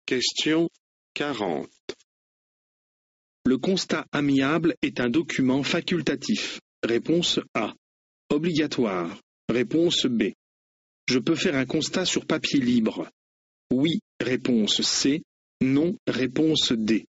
Question 40. Le constat amiable est un document facultatif. Réponse A. Obligatoire. Réponse B. Je peux faire un constat sur papier libre. Oui. Réponse C. Non. Réponse D.